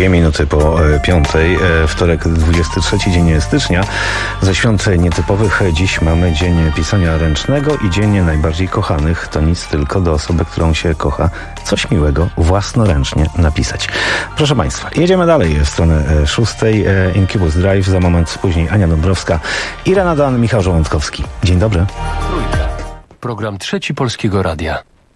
2 po 5. Wtorek, 23 dzień stycznia. Ze świąt nietypowych dziś mamy dzień pisania ręcznego i dzień najbardziej kochanych. To nic, tylko do osoby, którą się kocha, coś miłego własnoręcznie napisać. Proszę Państwa, jedziemy dalej w stronę 6. Incubus Drive, za moment później Ania Dąbrowska, Irena Dan, Michał Żołądkowski. Dzień dobry. Trójka. Program Trzeci Polskiego Radia.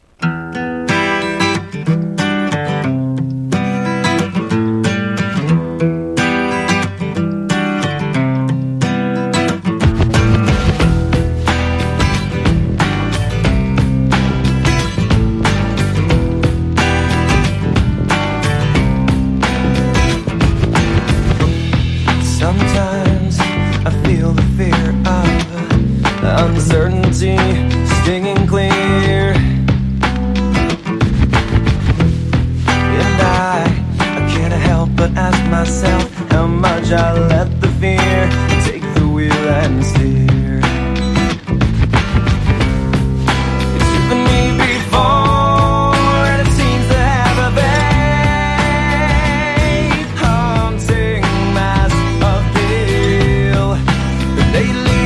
Uncertainty stinging clear, and I can't help but ask myself how much I let the fear take the wheel and steer. It's driven me before, and it seems to have a vague, haunting mass appeal. But lately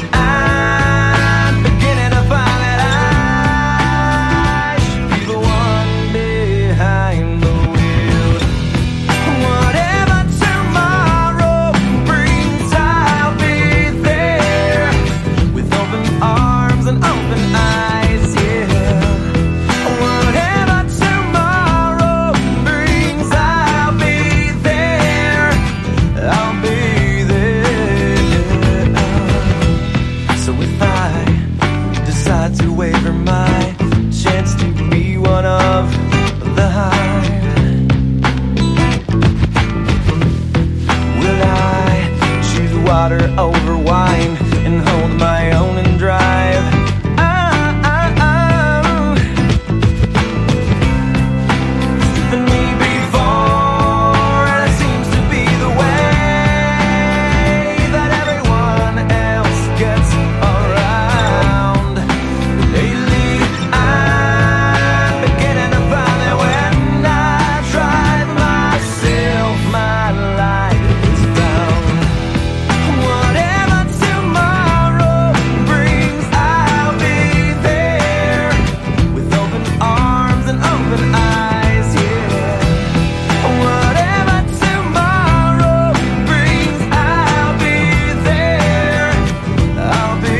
over wine and hold my own and drive. Driven me before, and it seems to be the way that everyone else gets around. Lately, I'm beginning to find that when I drive myself, my life is found. Whatever tomorrow brings, I'll be there with open arms and open eyes, yeah. Whatever tomorrow brings, I'll be there. I'll be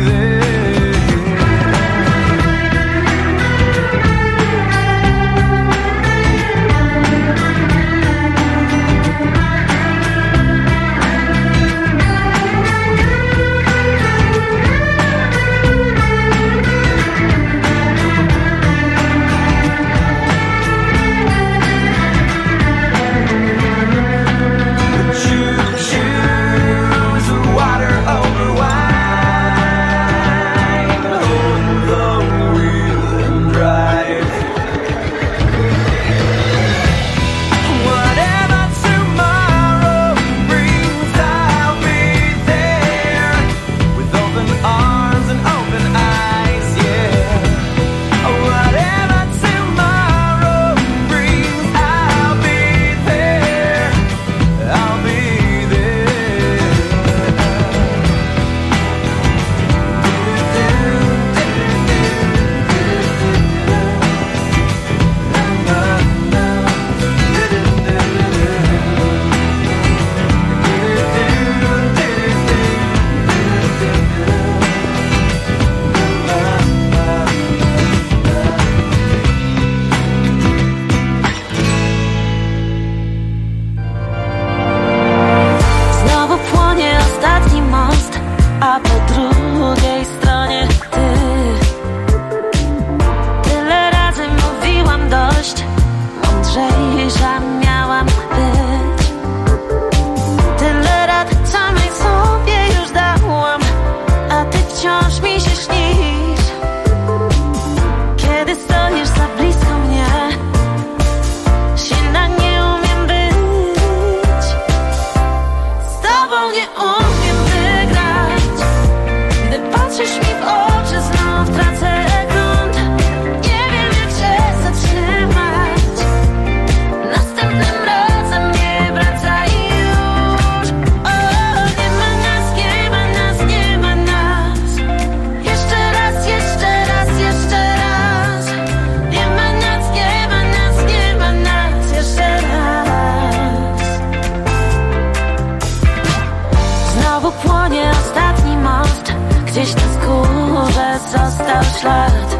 choose water over wine, hold the wheel and drive. Whatever tomorrow brings, I'll be there with open arms and open eyes, yeah. Whatever tomorrow brings, I'll be there. I'll be Znowu płonie ostatni most, a po drugiej stronie ty. Tyle razy mówiłam dość, mądrzejsza miałam być. Tyle rad samej sobie już dałam, a ty wciąż mi się śnisz. Kiedy stoisz za blisko mnie, silna nie umiem być. Z tobą nie umiem wygrać. Gdy patrzysz mi w oczy, znów tracę grunt. Nie wiem, jak się zatrzymać. Następnym razem nie nie ostatni most. Gdzieś na skórze został ślad.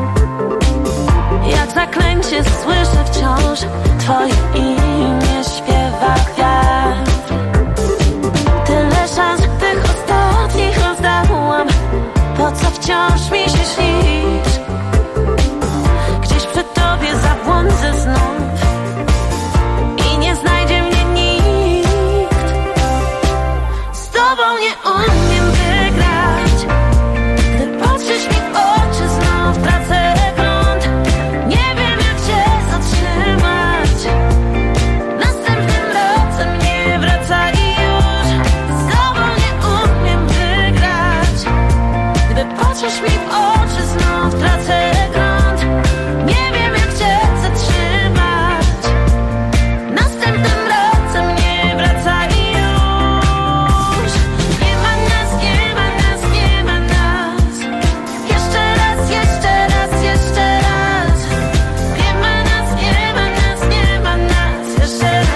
Jak zaklęcie słyszę wciąż twoje imię śpiewa kwiat. Tyle szans tych ostatnich rozdałam. Po co wciąż mi się śnisz? Gdzieś przy tobie zabłądzę znów i nie znajdzie mnie nikt. Z tobą nie umiem wygrać. Gdy patrzysz mi w oczy, znów tracę grunt. Nie wiem jak cię zatrzymać. Następnym razem nie wracaj już. Z tobą nie umiem wygrać. Gdy patrzysz mi w oczy, znów tracę grunt. Nie wiem jak cię zatrzymać. Następnym razem nie wracaj już. Nie ma nas, nie ma nas, nie ma nas. Jeszcze raz, jeszcze raz, jeszcze raz. Nie ma nas, nie ma nas, nie ma nas. Jeszcze raz.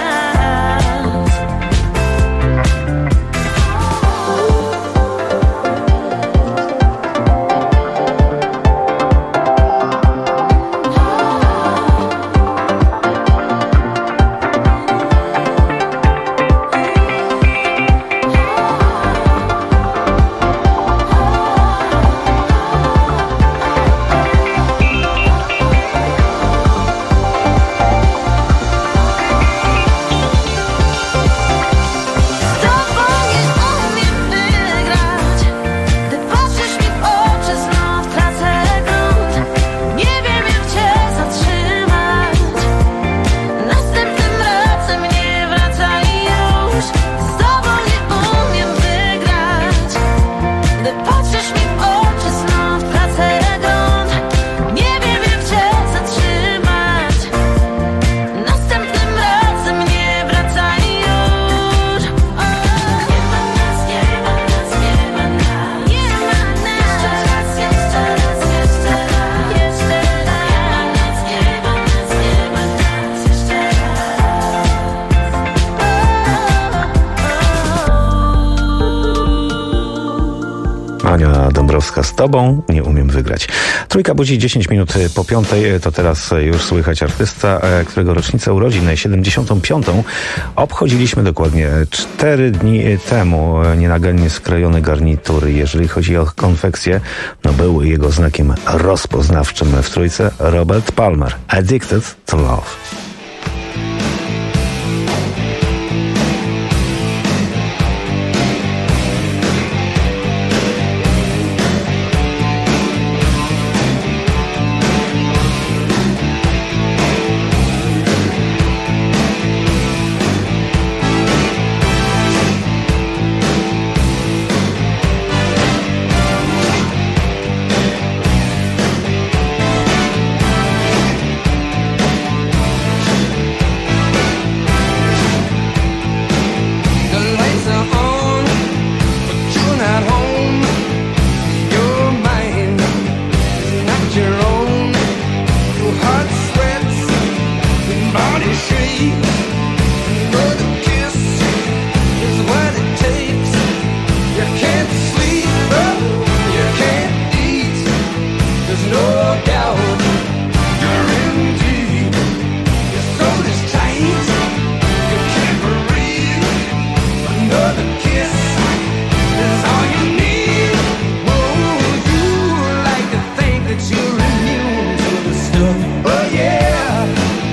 Z tobą nie umiem wygrać. Gdy patrzysz mi w oczy, znów tracę grunt. Nie wiem jak cię zatrzymać. Następnym razem nie wracaj już. Z tobą nie umiem wygrać. Gdy patrzysz mi w oczy, znów tracę grunt. Nie wiem jak cię zatrzymać. Następnym razem nie wracaj już. Nie ma nas, nie ma nas, nie ma nas. Nie ma nas. Jeszcze raz, jeszcze raz, jeszcze raz. Nie ma nas, nie ma nas, jeszcze raz. Ania Dąbrowska, z tobą nie umiem wygrać. Trójka budzi 10 minut po 5. To teraz już słychać artysta, którego rocznicę urodzin, 75. obchodziliśmy dokładnie 4 dni temu. Nienagannie skrojone garnitury. Jeżeli chodzi o konfekcję, no był jego znakiem rozpoznawczym w trójce Robert Palmer. Addicted to Love. The lights are on, but you're not home. Your mind is not your own. Your heart sweats, your body shakes. Another kiss is what it takes. You can't sleep, you can't eat. There's no doubt you're in deep. Your soul is tight, you can't breathe. Another kiss is all you need. Oh, you like to think that you're immune to the stuff. Oh yeah.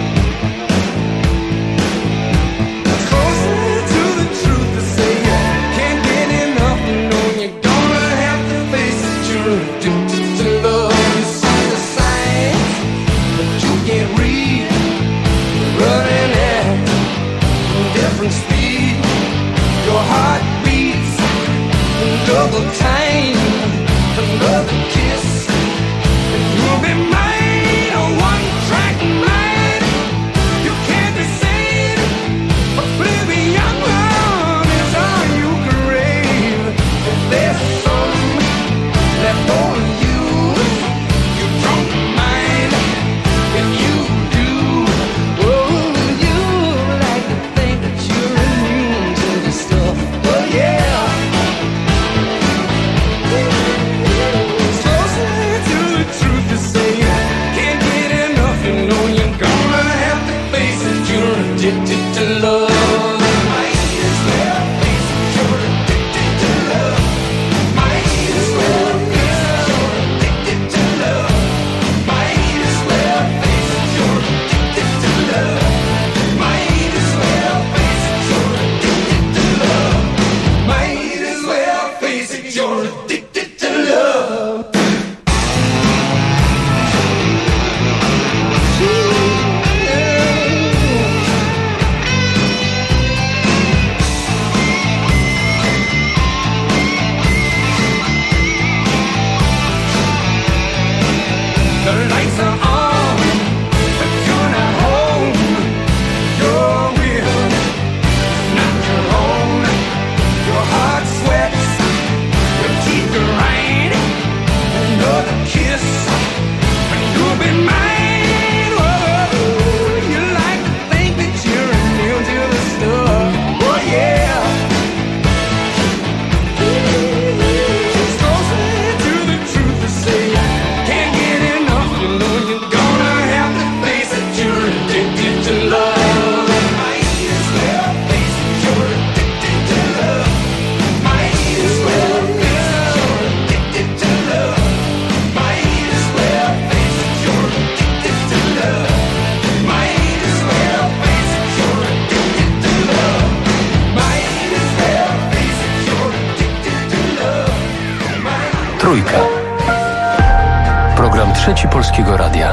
Closer to the truth to say you can't get enough. No, you're gonna have to face it. You're addicted to love. You see the signs, but you can't read. You're running at a different speed. Your heart beats in double time. Another kiss, and you'll be mine. A one-track mind. You can't be sane. Oblivion is all you crave. If there's some left over you, you don't mind. If you do, oh, you like to think that you're immune to the stuff. Oh yeah. Trójka. Program Trzeci Polskiego Radia.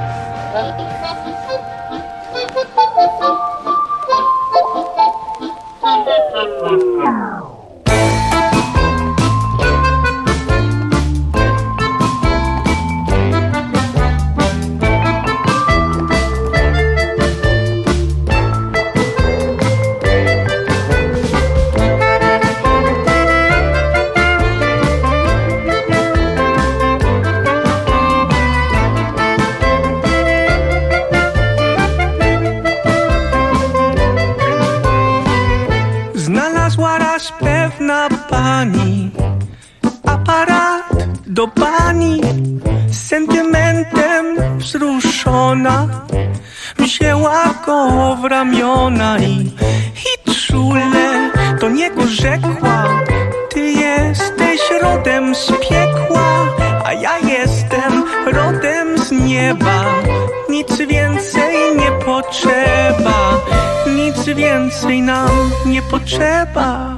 Znalazła raz pewna pani aparat do bani, z sentymentem wzruszona wzięła go w ramiona i czule do niego rzekła: ty jesteś rodem z piekła, a ja jestem rodem z nieba. Nic więcej nie potrzeba, nic więcej nam nie potrzeba.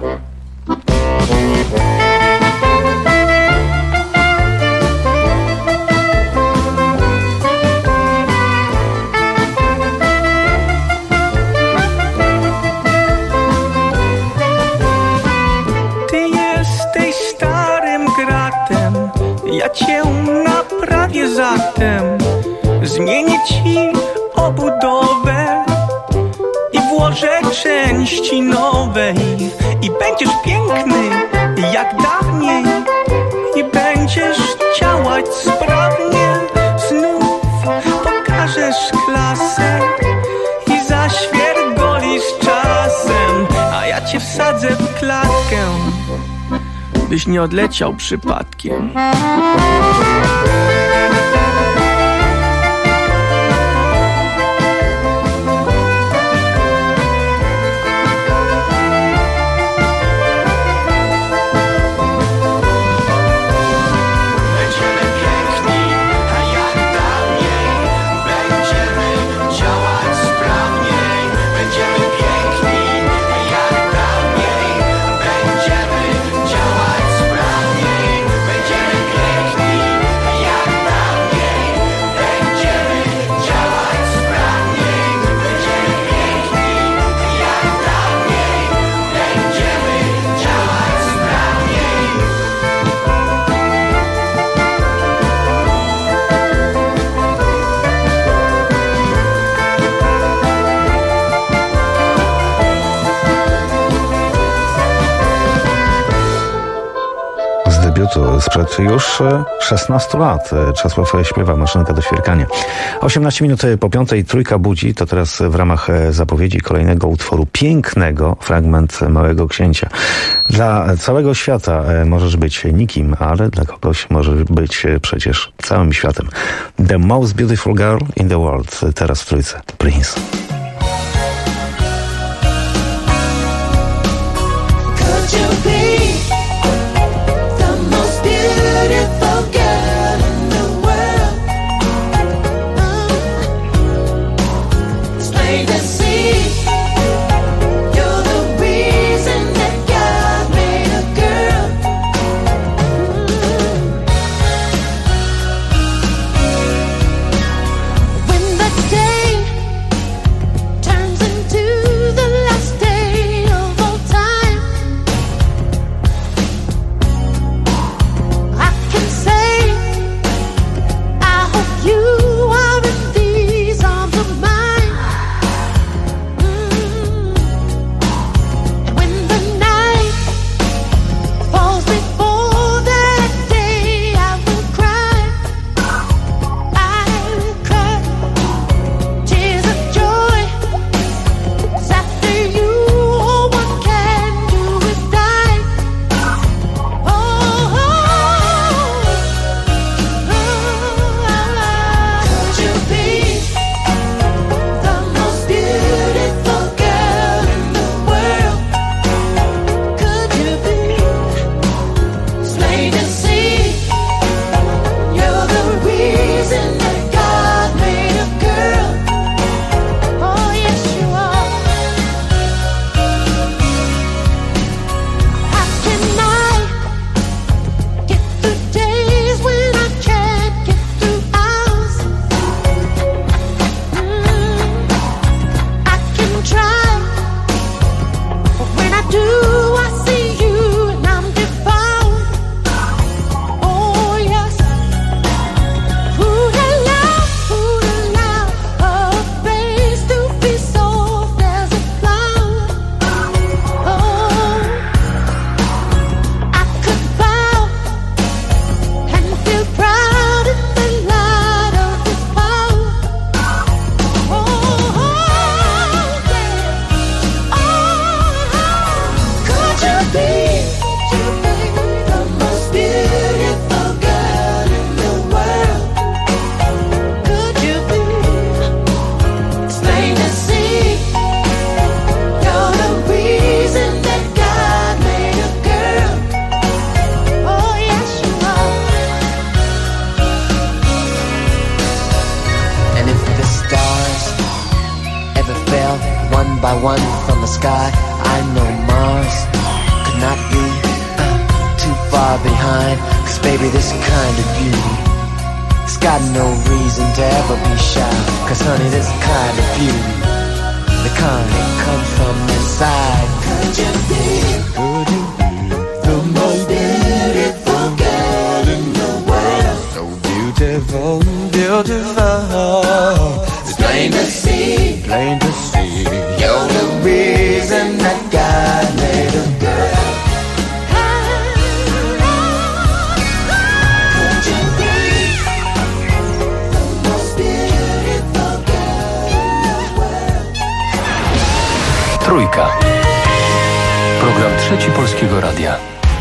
Ty jesteś starym gratem, ja cię naprawię zatem. Zmienię ci obudowę i włożę części nowej. I będziesz piękny jak dawniej, i będziesz działać sprawnie. Znów pokażesz klasę i zaświergolisz czasem, a ja cię wsadzę w klatkę, byś nie odleciał przypadkiem. Sprzed już 16 lat Czesław śpiewa Maszynka do świerkania. 18 minut po 5, Trójka budzi. To teraz w ramach zapowiedzi kolejnego utworu pięknego, fragment Małego Księcia. Dla całego świata możesz być nikim, ale dla kogoś możesz być przecież całym światem. The most beautiful girl in the world. Teraz w Trójce. Prince. sky. I know Mars could not be too far behind. 'Cause baby, this kind of beauty, it's got no reason to ever be shy. 'Cause honey, this kind of beauty, the kind that comes from inside. Could you be the most beautiful girl in the world? So beautiful, beautiful. It's plain to see, plain to see. You're the reason that God made a girl. Could you be the most beautiful girl in the world? Trójka. Program Trzeci Polskiego Radia.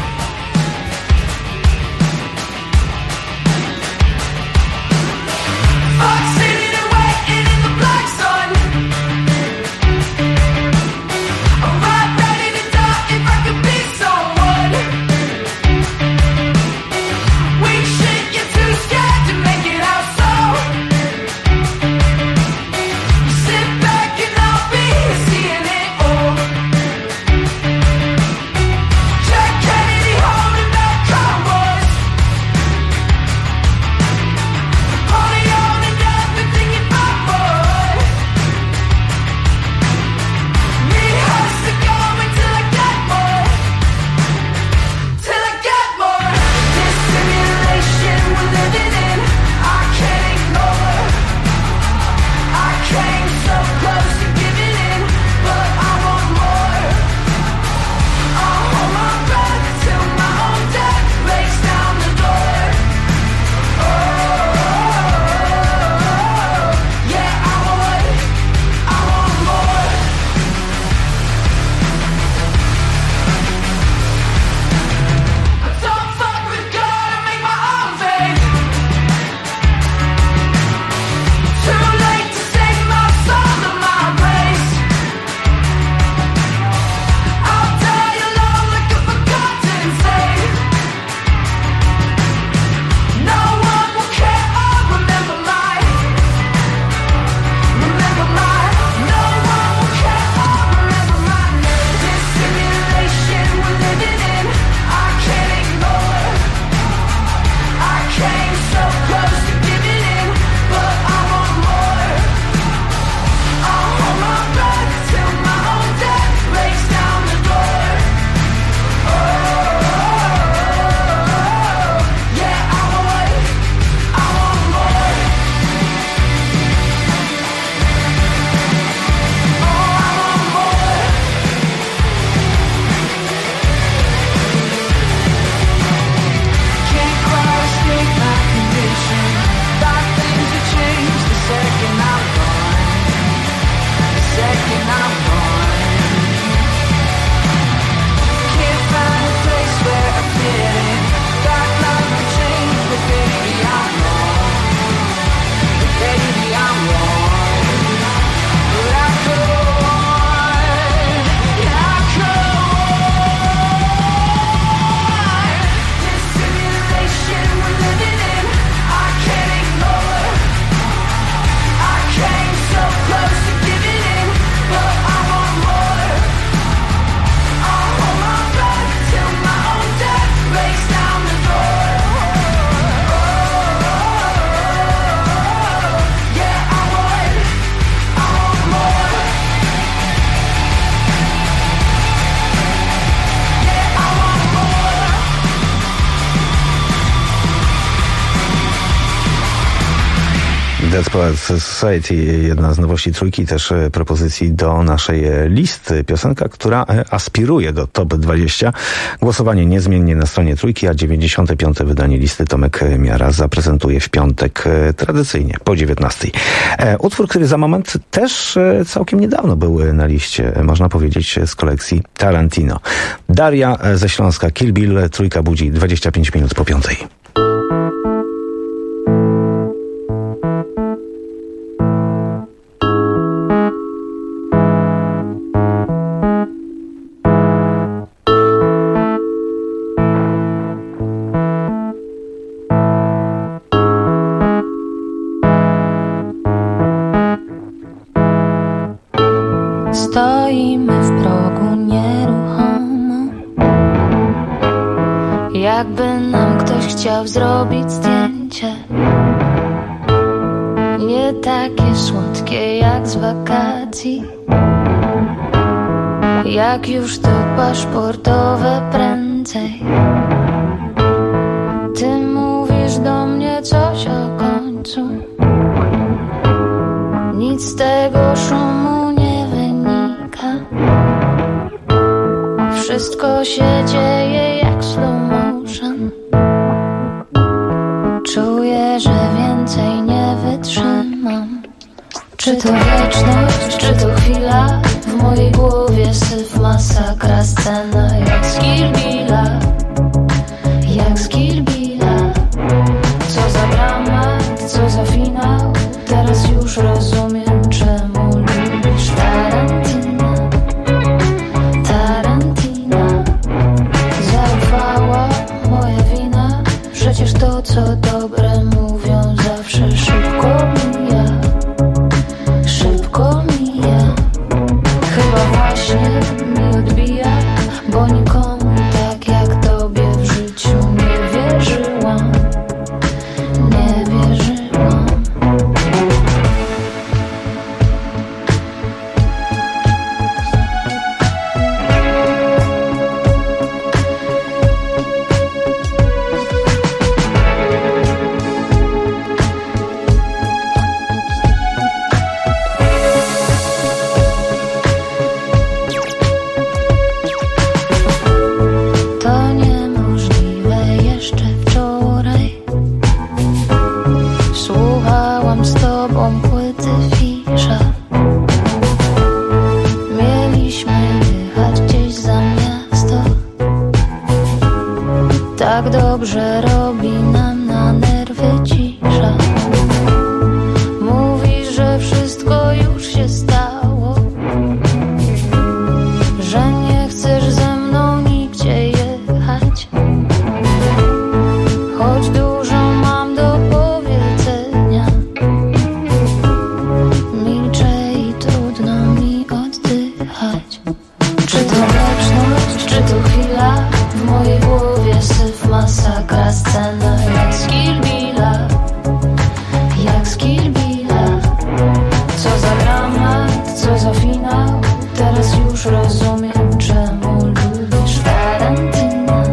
Desperate Society, jedna z nowości trójki, też propozycji do naszej listy. Piosenka, która aspiruje do top 20. Głosowanie niezmiennie na stronie trójki, a 95. wydanie listy Tomek Miara zaprezentuje w piątek tradycyjnie po 19. Utwór, który za moment też całkiem niedawno był na liście, można powiedzieć, z kolekcji Tarantino. Daria ze Śląska, Kill Bill, trójka budzi 25 minut po 5. Stoimy w progu Jakby nam ktoś chciał zrobić zdjęcie, nie takie słodkie jak z wakacji. Jak już to paszportowe prędzej. Ty mówisz do mnie coś o końcu, nic z tego szumu nie wynika. Wszystko się dzieje jak slow motion. Czuję, że więcej nie wytrzymam. Czy to wieczność, czy to chwila? W mojej głowie syf, masakra, scena jak z Kill Billa. Jak z Kill Billa. Co za dramat, co za finał. Teraz już rozumiem, czemu lubisz Tarantina. Tarantina. Zaufała, moja wina. Przecież to, co dobre mówią, zawsze szybko mija. Szybko mija. Chyba właśnie mi odbija, bo nikomu tak jak tobie w życiu nie wierzyłam. Nie wierzyłam. To niemożliwe jeszcze wczoraj. Słuchałam z tobą płyty Fisza. Mieliśmy jechać gdzieś za miasto. Tak dobrze robi nam na nerwy cisza. Mówisz, że wszystko już się stało, że nie chcesz ze mną nigdzie jechać. Choć dużo mam do powiedzenia, milczę i trudno mi oddychać. Czy to wieczność, czy to chwila? W mojej głowie syf, masakra, scena jak z Kill Billa. Jak z Kill Billa. Co za dramat, co za finał. Teraz już rozumiem, czemu lubisz Tarantina.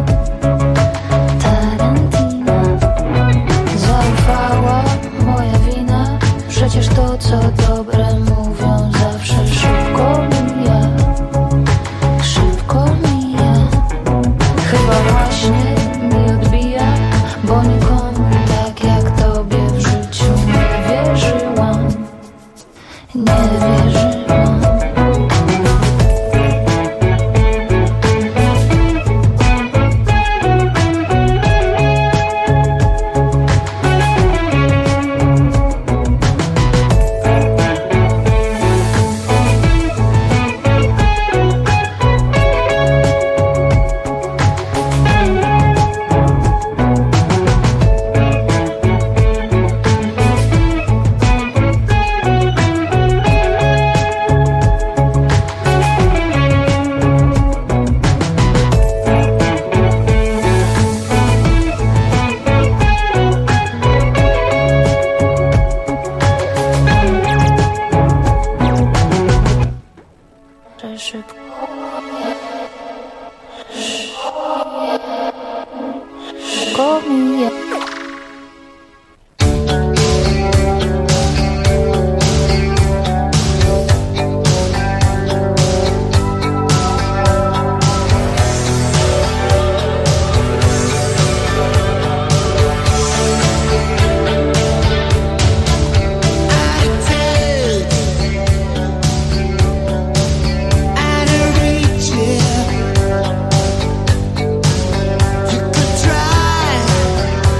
Tarantina. Zaufała, moja wina. Przecież to, co dobre mówią, zawsze szybko mija. Szybko mija. Chyba właśnie mi odbija, bo nikomu tak jak tobie w życiu nie wierzyłam. Nie wierzyłam. Szybko mija. You could try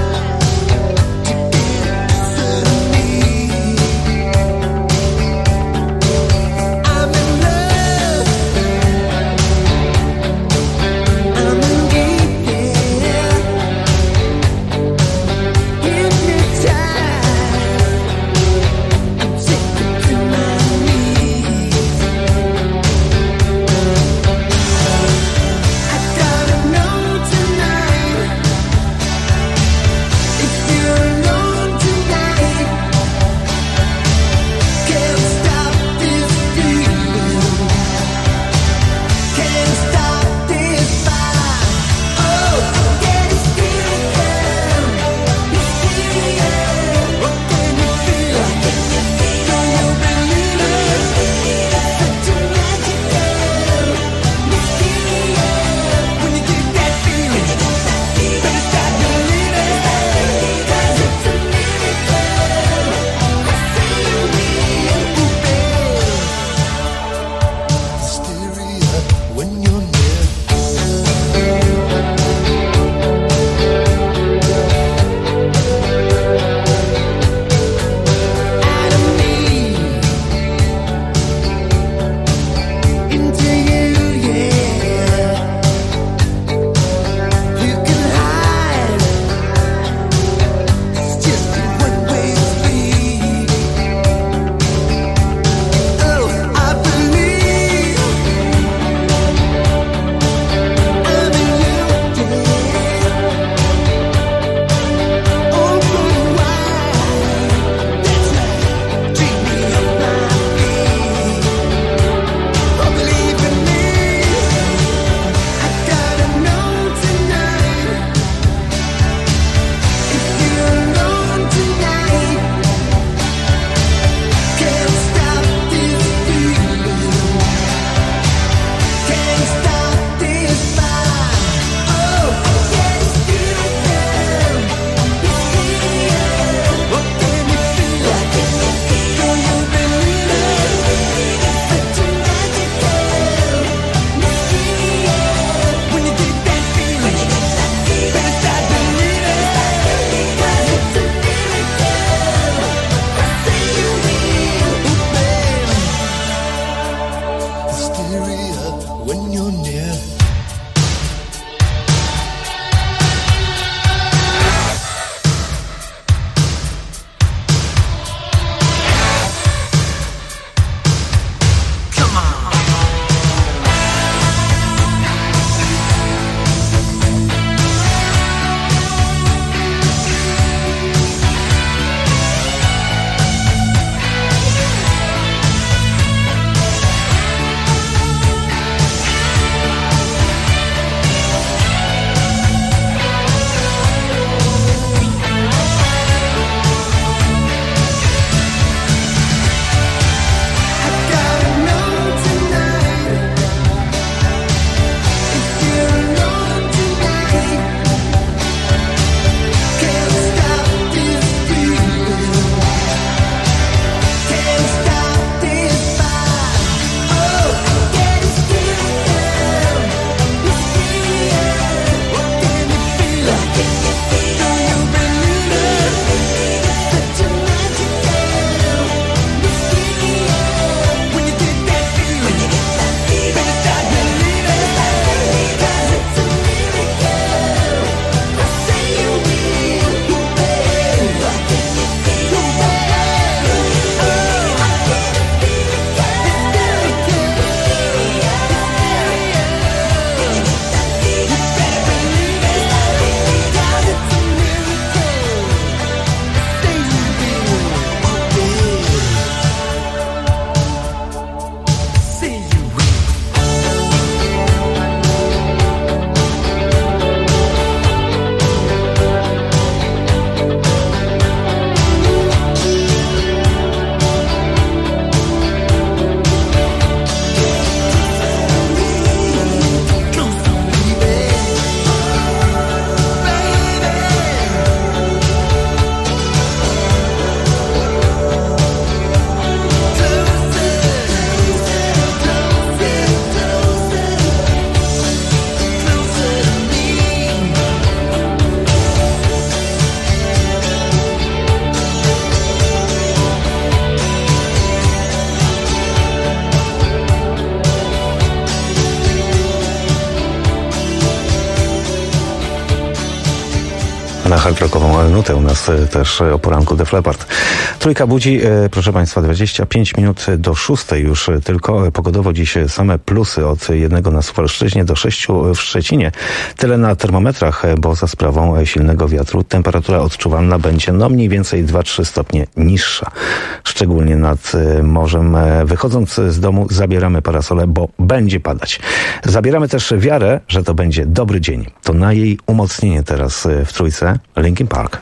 Na hardrockową nutę u nas też o poranku Def Leppard. Trójka budzi, proszę Państwa, 25 minut do 6 już tylko. Pogodowo dziś same plusy od 1 na Suwalszczyźnie do 6 w Szczecinie. Tyle na termometrach, bo za sprawą silnego wiatru temperatura odczuwalna będzie mniej więcej 2-3 stopnie niższa. Szczególnie nad morzem. Wychodząc z domu zabieramy parasole, bo będzie padać. Zabieramy też wiarę, że to będzie dobry dzień. To na jej umocnienie teraz w Trójce Linkin Park.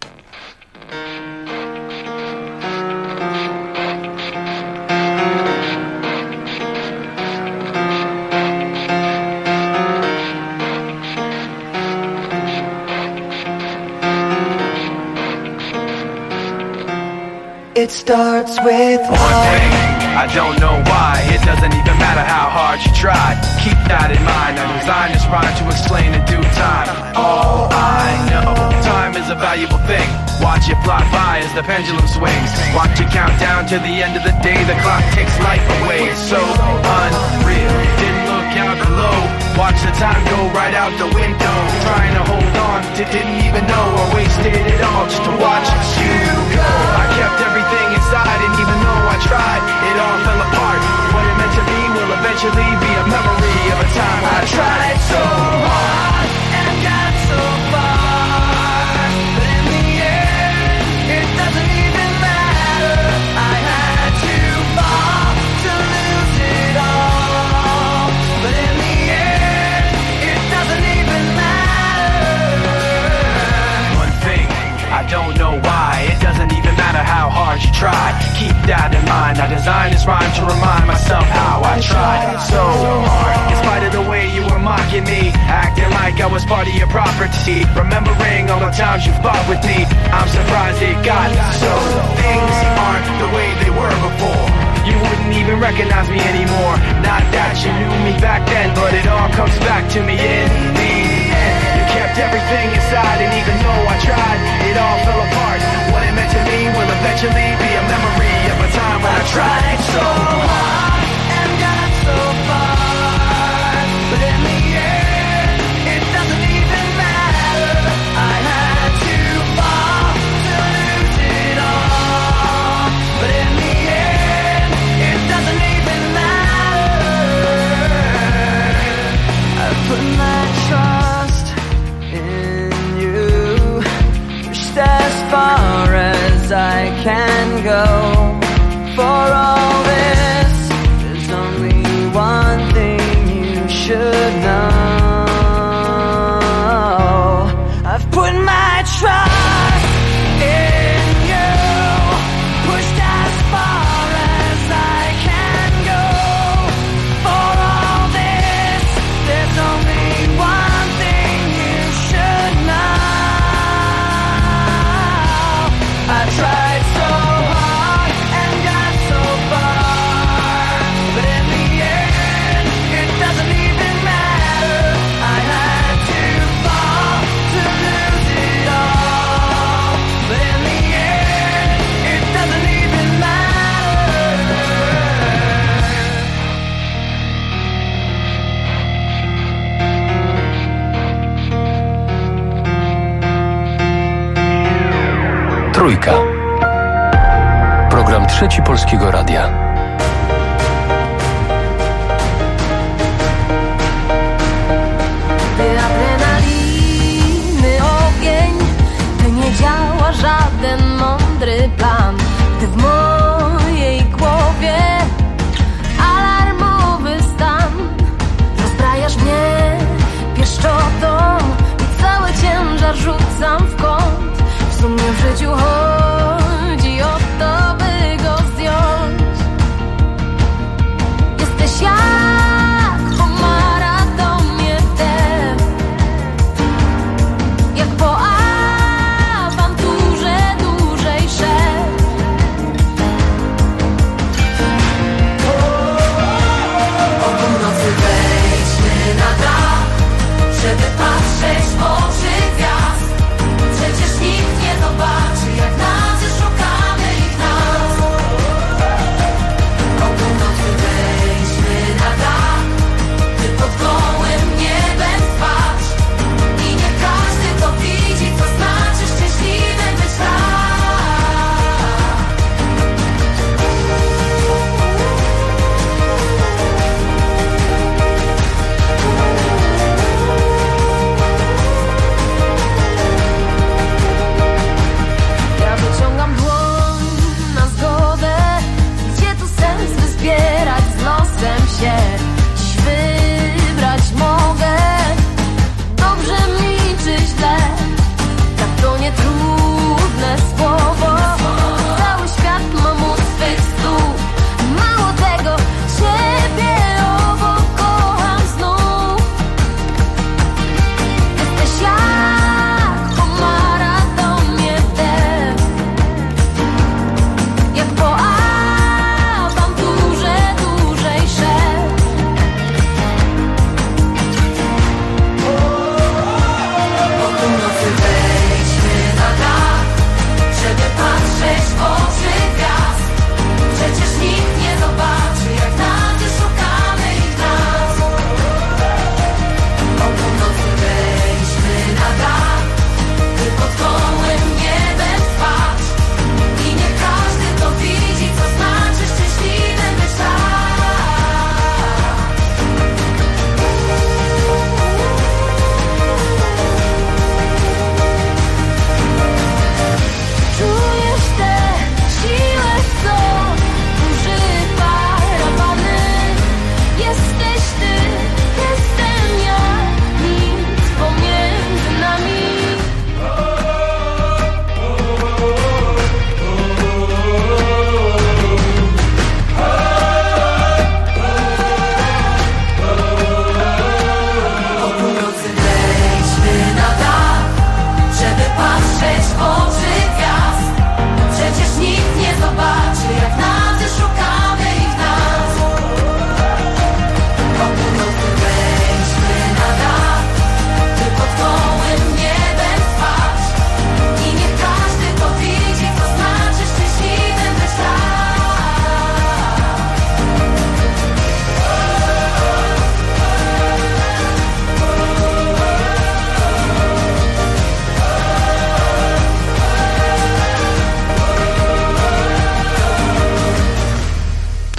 It starts with one thing, I don't know why. It doesn't even matter how hard you try. Keep that in mind. I designed this rhyme to explain in due time. All I know, time is a valuable thing. Watch it fly by as the pendulum swings. Watch it count down to the end of the day. The clock takes life away. It's so unreal. Didn't look out below. Watch the time go right out the window. Trying to hold on, didn't even know I wasted it all just to watch you go. I kept everything inside, and even though I tried, it all fell apart. What it meant to be will eventually be a memory of a time when I tried so hard and got so far. But in the end, it doesn't even matter. I had to fall to lose it all. But in the end, it doesn't even matter. One thing, I don't know why. It doesn't even matter how hard you try. Keep that in mind. I designed this rhyme to remind myself how I tried so hard. In spite of the way you were mocking me, acting like I was part of your property, remembering all the times you fought with me, I'm surprised it got so. Things aren't the way they were before. You wouldn't even recognize me anymore. Not that you knew me back then, but it all comes back to me in the end. You kept everything inside, and even though I tried, it all fell apart. What it meant to me will eventually be a memory of a time when I tried so hard and got so far. But in the end, it doesn't even matter. I had to fall to lose it all. But in the end, it doesn't even matter. I put my trust in you, pushed as far as I can go. For all this, there's only one thing you should know. I've put my trust in you, pushed as far as I can go. For all this, there's only one thing you should know. I tried so hard and got so far, but in the end, it doesn't even matter. I had to fall to lose it all, but in the end, it doesn't even matter. Trójka. Program Trzeci Polskiego Radia. Ty adrenaliny ogień, ty nie działa żaden mądry plan. Gdy w mojej głowie alarmowy stan, rozbrajasz mnie pieszczotą i cały ciężar rzucam w kąt. W sumie w życiu chodzi o to, by go zdjąć.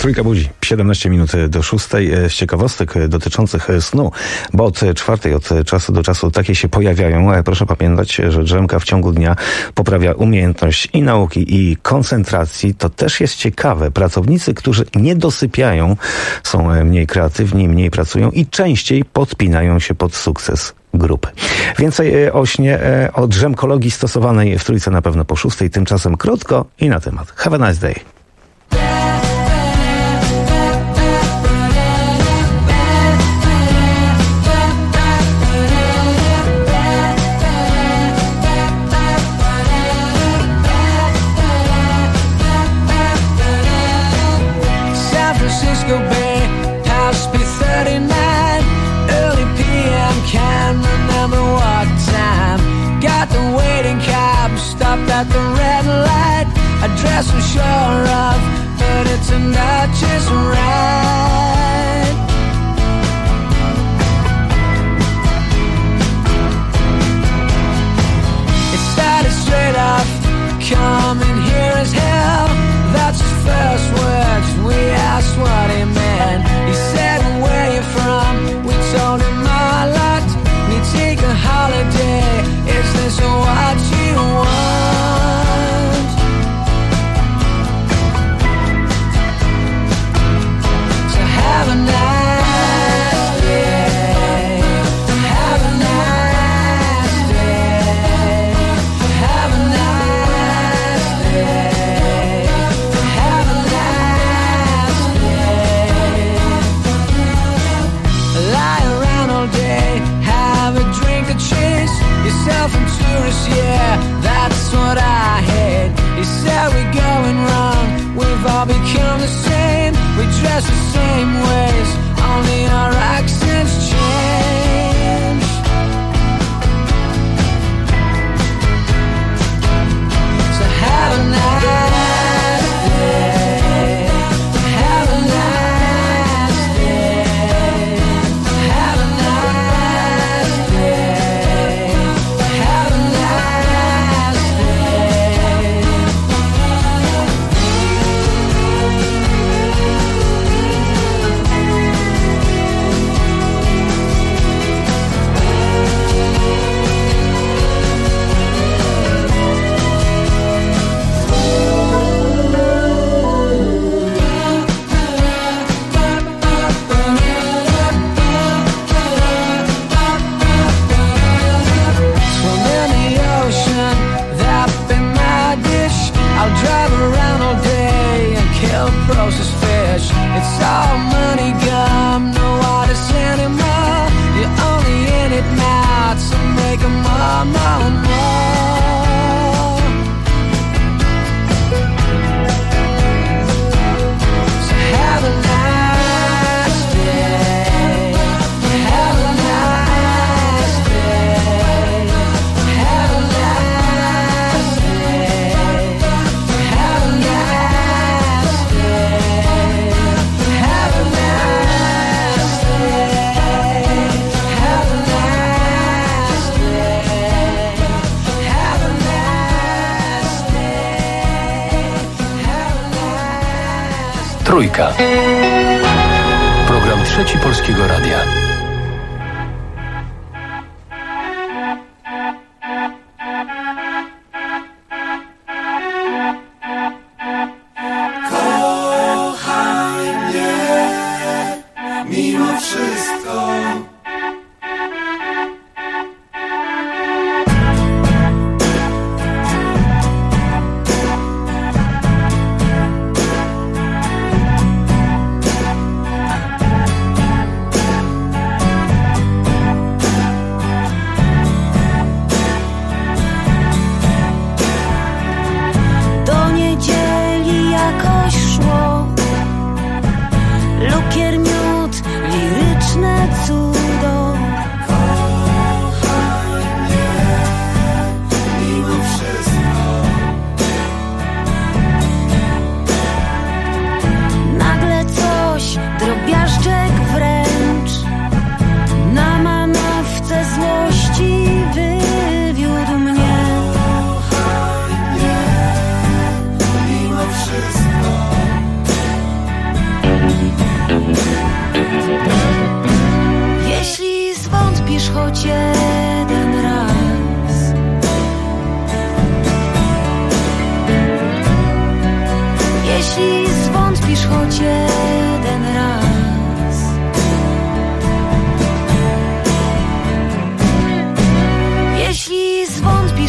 Trójka budzi. 17 minut do 6. Z ciekawostek dotyczących snu, bo od 4 od czasu do czasu takie się pojawiają. Proszę pamiętać, że drzemka w ciągu dnia poprawia umiejętność i nauki, i koncentracji. To też jest ciekawe. Pracownicy, którzy nie dosypiają, są mniej kreatywni, mniej pracują i częściej podpinają się pod sukces grupy. Więcej o śnie, o drzemkologii stosowanej w Trójce na pewno po 6. Tymczasem krótko i na temat. Have a nice day. At the red light, a dress I'm sure of, but it's not just right. It started straight off, coming here as hell. That's his first words. We asked what he meant. He said, where you from? We told him our lot. We take a holiday. Is this what you want? Have a nice day. Have a nice day. Have a nice day. Have a nice day. Lie around all day, have a drink to chase yourself and tourists, yeah, that's what I hate. He said we're going wrong, we've all become the same. We dress the same ways, only our accents change. So have a nice day. Have a nice day. Have a nice day. Have a nice day. Processed fish, it's all money gum, no artists anymore. You're only in it now to make them more, more, more. So have a nice day. Have a nice day. Have a nice day. Have a nice Trójka. Program Trzeci Polskiego Radia. Kochaj mnie mimo wszystko.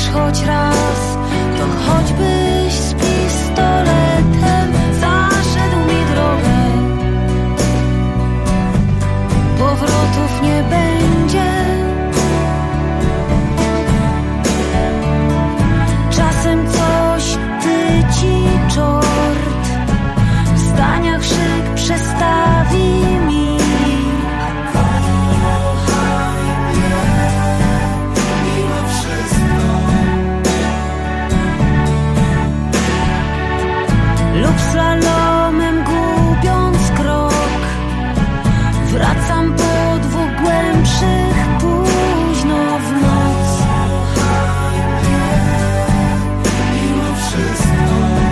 wątpisz choć raz, to choćbyś z pistoletem zaszedł mi drogę. Powrotów nie będzie. Czasem coś tyci czort, w zdaniach szyk przestawi mi. Lub slalomem gubiąc krok, wracam po 2 głębszych późno w noc. Mimo wszystko.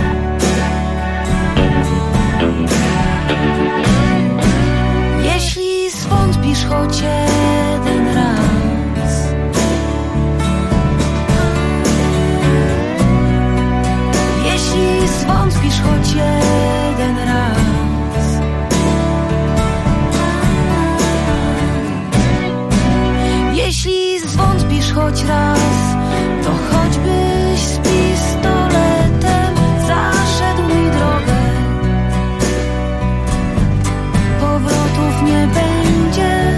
Jeśli zwątpisz choć jeden raz, jeśli zwątpisz choć jeden raz, jeśli zwątpisz choć raz, to choćbyś z pistoletem zaszedł mi drogę. Powrotów nie będzie.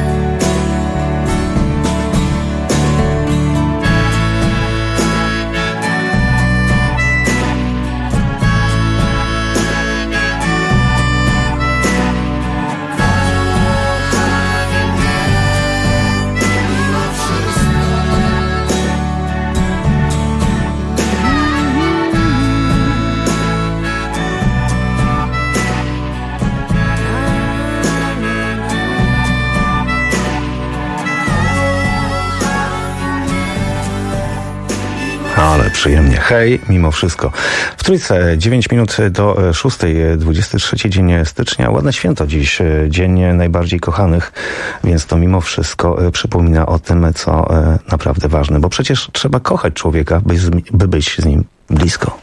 Ale przyjemnie. Hej, mimo wszystko. W Trójce 9 minut do 6, 23 dzień stycznia. Ładne święto dziś, dzień najbardziej kochanych, więc to mimo wszystko przypomina o tym, co naprawdę ważne, bo przecież trzeba kochać człowieka, by być z nim blisko.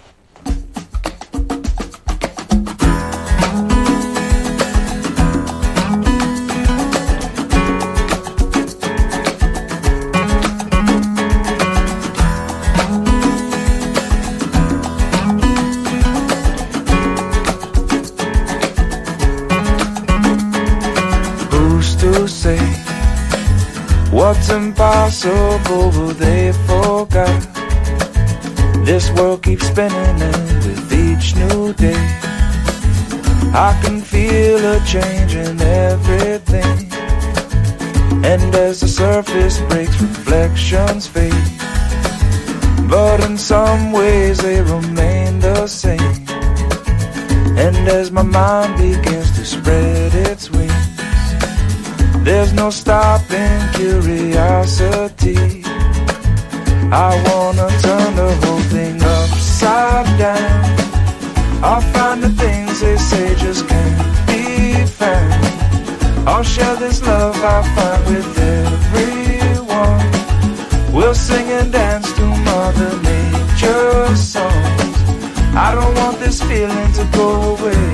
What's impossible, but they forgot. This world keeps spinning, and with each new day I can feel a change in everything. And as the surface breaks, reflections fade, but in some ways they remain the same. And as my mind begins to spread its wings, there's no stopping curiosity. I wanna turn the whole thing upside down. I'll find the things they say just can't be found. I'll share this love I find with everyone. We'll sing and dance to Mother Nature's songs. I don't want this feeling to go away.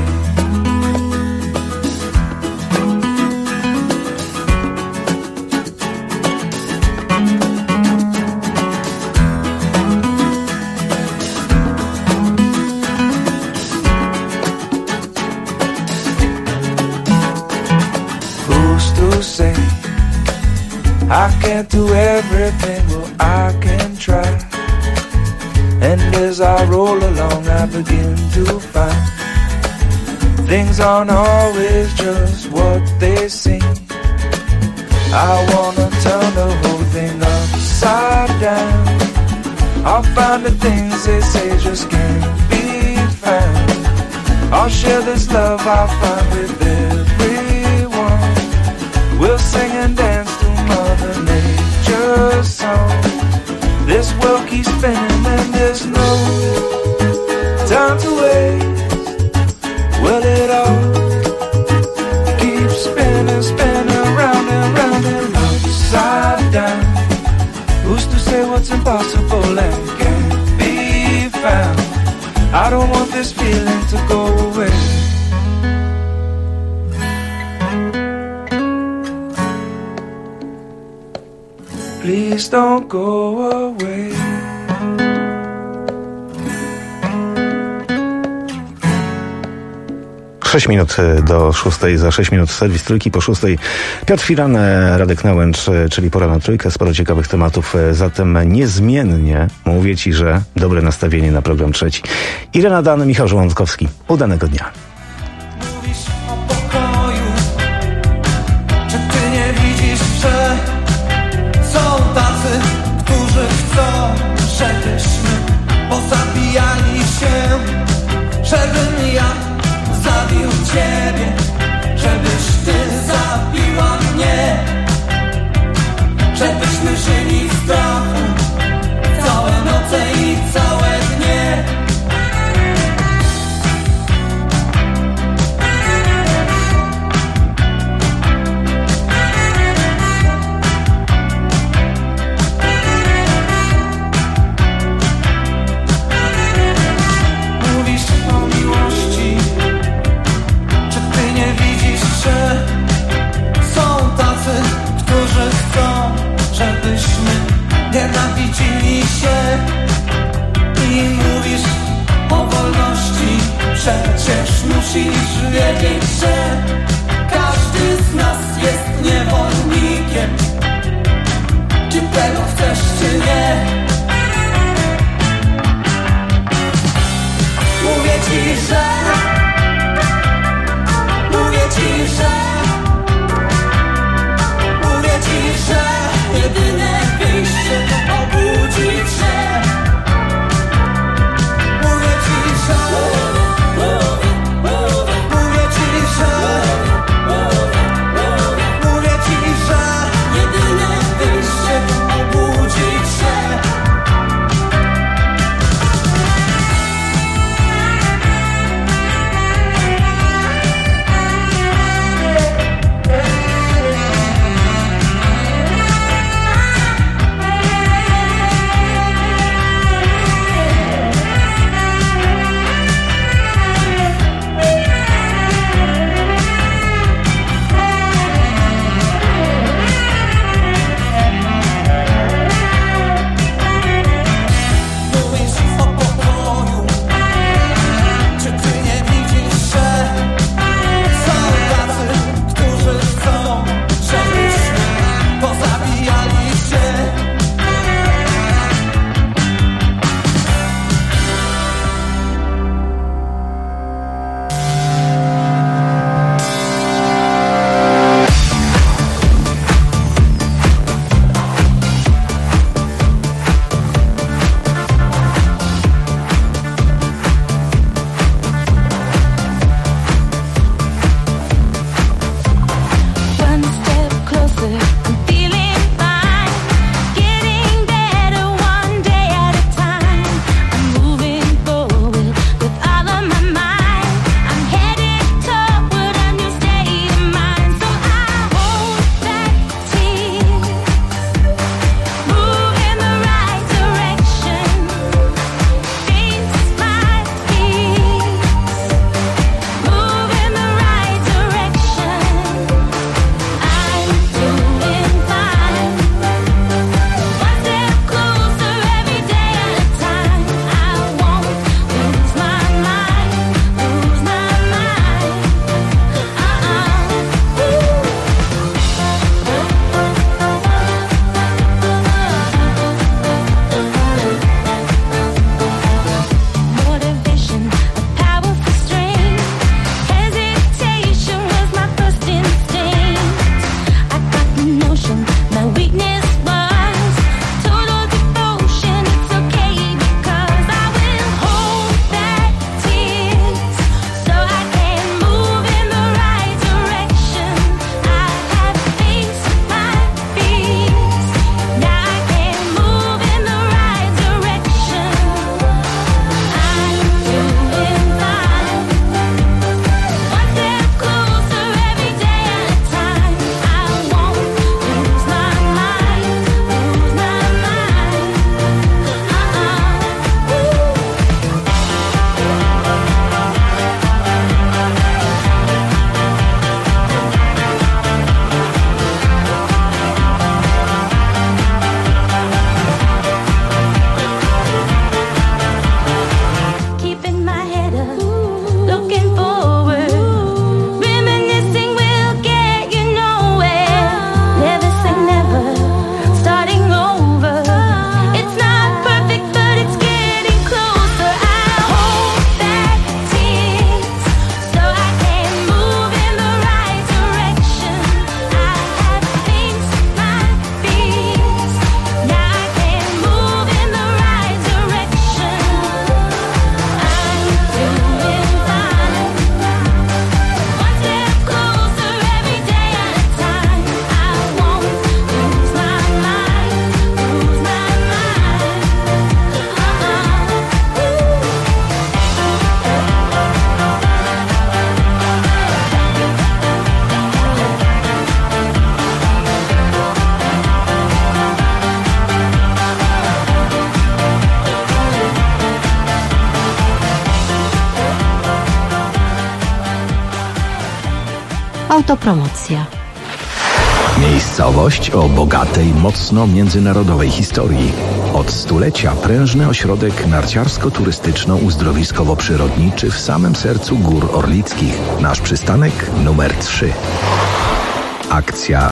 Say I can't do everything, well I can try. And as I roll along I begin to find things aren't always just what they seem. I wanna turn the whole thing upside down. I'll find the things they say just can't be found. I'll share this love I find with everyone. We'll sing and dance to Mother Nature's song. This world keeps spinning and there's no time to waste. Well, it all keeps spinning, spinning round and round and upside down. Who's to say what's impossible and can't be found? I don't want this feeling to go away. Please don't go away. 6 minut do 6, za 6 minut serwis Trójki, po 6 Piotr Firan, Radek Nałęcz, czyli Pora na Trójkę, sporo ciekawych tematów, zatem niezmiennie mówię Ci, że dobre nastawienie na program trzeci. Irena Dan, Michał Żołądkowski, udanego dnia. Mówisz o pokoju, czy ty nie widzisz, że są tacy, którzy chcą, żebyśmy pozabijali się, żebym ja zabił ciebie, żebyś ty zabiła mnie, żebyśmy żyli w strachu całe noce i całe dnie. Mówisz o miłości, czy ty nie widzisz, że są tacy, którzy chcą, żebyśmy nienawidzili się? I mówisz o wolności, przecież musisz wiedzieć, że każdy z nas jest niewolnikiem. Czy tego chcesz, czy nie? Mówię ci, że jedyne wyjście to obudzić się. Mówię ci, że Autopromocja. Miejscowość o bogatej, mocno międzynarodowej historii. Od stulecia prężny ośrodek narciarsko-turystyczno-uzdrowiskowo-przyrodniczy w samym sercu Gór Orlickich. Nasz przystanek numer 3. Akcja